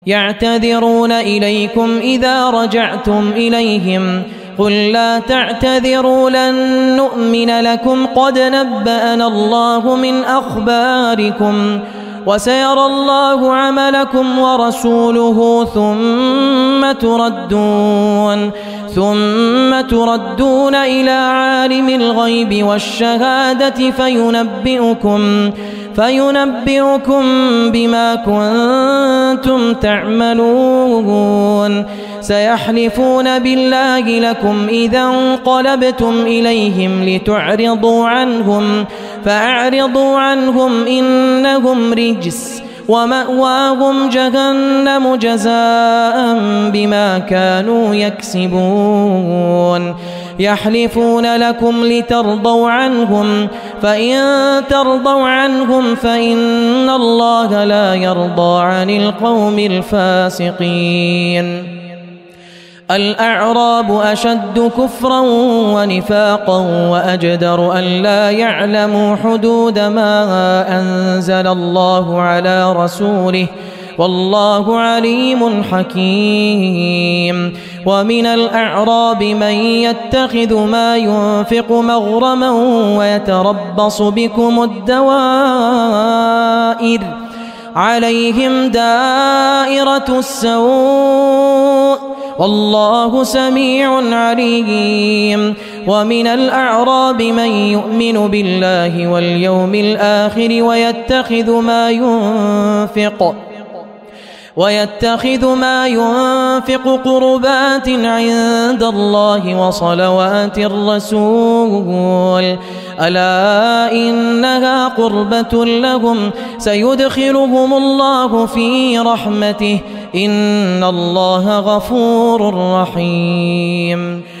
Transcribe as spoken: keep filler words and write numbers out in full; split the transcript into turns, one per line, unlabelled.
يعتذرون إليكم إذا رجعتم إليهم قل لا تعتذروا لن نؤمن لكم قد نبأنا الله من أخباركم وسيرى الله عملكم ورسوله ثم تردون ثم تردون إلى عالم الغيب والشهادة فينبئكم فينبئكم بما كنتم تعملون سيحلفون بالله لكم إذا انقلبتم إليهم لتعرضوا عنهم فأعرضوا عنهم إنهم رجس ومأواهم جهنم جزاء بما كانوا يكسبون يحلفون لكم لترضوا عنهم فإن ترضوا عنهم فإن الله لا يرضى عن القوم الفاسقين الأعراب أشد كفرا ونفاقا وأجدر أن لا يعلموا حدود ما أنزل الله على رسوله والله عليم حكيم ومن الأعراب من يتخذ ما ينفق مغرما ويتربص بكم الدوائر عليهم دائرة السوء والله سميع عليم ومن الأعراب من يؤمن بالله واليوم الآخر ويتخذ ما ينفق ويتخذ ما ينفق قربات عند الله وصلوات الرسول ألا إنها قربة لهم سيدخلهم الله في رحمته إن الله غفور رحيم.